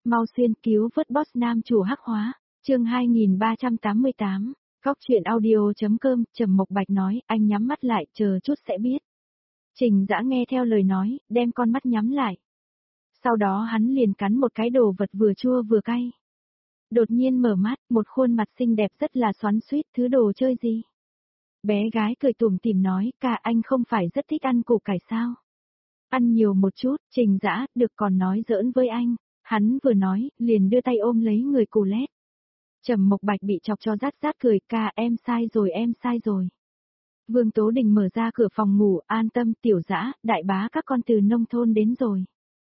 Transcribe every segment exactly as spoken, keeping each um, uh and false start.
mau xuyên cứu vớt boss nam chủ hắc hóa, chương hai nghìn ba trăm tám mươi tám, Góc truyện audio.com, Trầm Mộc Bạch nói, anh nhắm mắt lại, chờ chút sẽ biết. Trình Dã nghe theo lời nói, đem con mắt nhắm lại. Sau đó hắn liền cắn một cái đồ vật vừa chua vừa cay. Đột nhiên mở mắt, một khuôn mặt xinh đẹp rất là xoắn xuýt, thứ đồ chơi gì? Bé gái cười tủm tỉm nói, cả anh không phải rất thích ăn củ cải sao? Ăn nhiều một chút, Trình Dã, được còn nói giỡn với anh. Hắn vừa nói, liền đưa tay ôm lấy người cù lét. Trầm Mộc Bạch bị chọc cho rát rát cười, ca em sai rồi em sai rồi. Vương Tố Đình mở ra cửa phòng ngủ, an tâm Tiểu Dã, đại bá các con từ nông thôn đến rồi.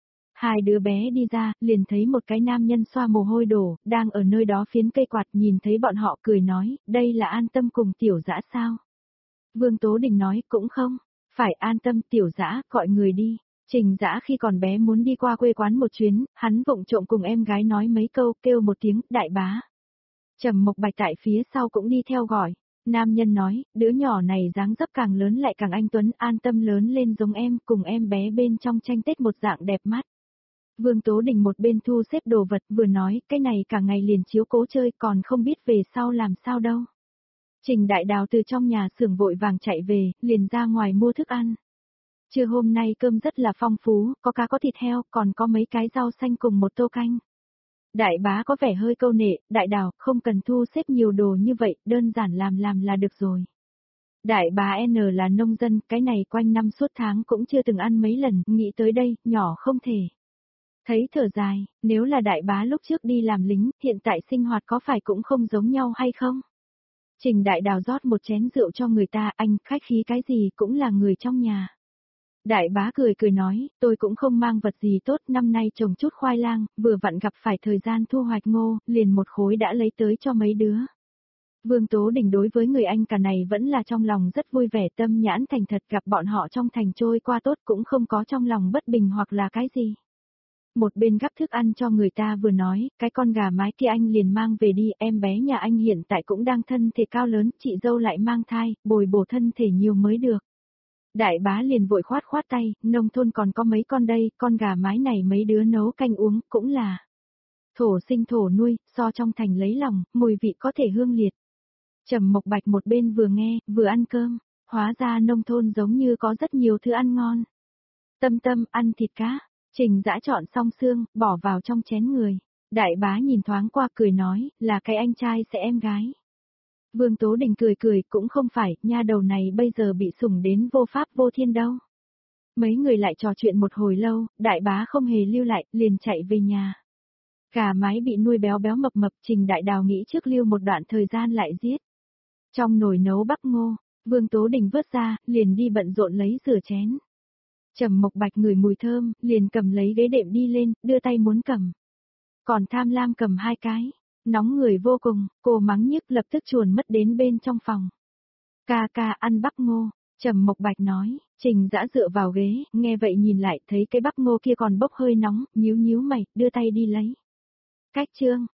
Hai đứa bé đi ra, liền thấy một cái nam nhân xoa mồ hôi đổ, đang ở nơi đó phiến cây quạt, nhìn thấy bọn họ cười nói, đây là An Tâm cùng Tiểu Dã sao? Vương Tố Đình nói, cũng không, phải An Tâm Tiểu Dã, gọi người đi. Trình Dã khi còn bé muốn đi qua quê quán một chuyến, hắn vụng trộm cùng em gái nói mấy câu, kêu một tiếng, đại bá. Trầm Mộc Bạch tại phía sau cũng đi theo gọi. Nam nhân nói, đứa nhỏ này dáng dấp càng lớn lại càng anh tuấn, An Tâm lớn lên giống em, cùng em bé bên trong tranh Tết một dạng đẹp mắt. Vương Tố Đình một bên thu xếp đồ vật vừa nói, cái này cả ngày liền chiếu cố chơi còn không biết về sau làm sao đâu. Trình Đại Đào từ trong nhà xưởng vội vàng chạy về, liền ra ngoài mua thức ăn. Trưa hôm nay cơm rất là phong phú, có cá có thịt heo, còn có mấy cái rau xanh cùng một tô canh. Đại bá có vẻ hơi câu nệ, Đại Đào, không cần thu xếp nhiều đồ như vậy, đơn giản làm làm là được rồi. Đại bá N là nông dân, cái này quanh năm suốt tháng cũng chưa từng ăn mấy lần, nghĩ tới đây, nhỏ không thể. Thấy thở dài, nếu là đại bá lúc trước đi làm lính, hiện tại sinh hoạt có phải cũng không giống nhau hay không? Trình Đại Đào rót một chén rượu cho người ta, anh, khách khí cái gì cũng là người trong nhà. Đại bá cười cười nói, tôi cũng không mang vật gì tốt, năm nay trồng chút khoai lang, vừa vặn gặp phải thời gian thu hoạch ngô, liền một khối đã lấy tới cho mấy đứa. Vương Tố Đình đối với người anh cả này vẫn là trong lòng rất vui vẻ, tâm nhãn thành thật, gặp bọn họ trong thành trôi qua tốt cũng không có trong lòng bất bình hoặc là cái gì. Một bên gắp thức ăn cho người ta vừa nói, cái con gà mái kia anh liền mang về đi, em bé nhà anh hiện tại cũng đang thân thể cao lớn, chị dâu lại mang thai, bồi bổ thân thể nhiều mới được. Đại bá liền vội khoát khoát tay, nông thôn còn có mấy con đây, con gà mái này mấy đứa nấu canh uống, cũng là thổ sinh thổ nuôi, so trong thành lấy lòng, mùi vị có thể hương liệt. Trầm Mộc Bạch một bên vừa nghe, vừa ăn cơm, hóa ra nông thôn giống như có rất nhiều thứ ăn ngon. Tâm Tâm ăn thịt cá. Trình Dã chọn xong xương, bỏ vào trong chén người. Đại bá nhìn thoáng qua cười nói, là cái anh trai sẽ em gái. Vương Tố Đình cười cười, cũng không phải, nha đầu này bây giờ bị sủng đến vô pháp vô thiên đâu. Mấy người lại trò chuyện một hồi lâu, đại bá không hề lưu lại, liền chạy về nhà. Gà mái bị nuôi béo béo mập mập, Trình Đại Đào nghĩ trước lưu một đoạn thời gian lại giết. Trong nồi nấu bắp ngô, Vương Tố Đình vớt ra, liền đi bận rộn lấy rửa chén. Trầm Mộc Bạch ngửi mùi thơm, liền cầm lấy ghế đệm đi lên, đưa tay muốn cầm. Còn tham lam cầm hai cái, nóng người vô cùng, cô mắng nhiếc lập tức chuồn mất đến bên trong phòng. Ca ca ăn bắp ngô, Trầm Mộc Bạch nói, Trình Dã dựa vào ghế, nghe vậy nhìn lại thấy cái bắp ngô kia còn bốc hơi nóng, nhíu nhíu mày, đưa tay đi lấy. Cách chương,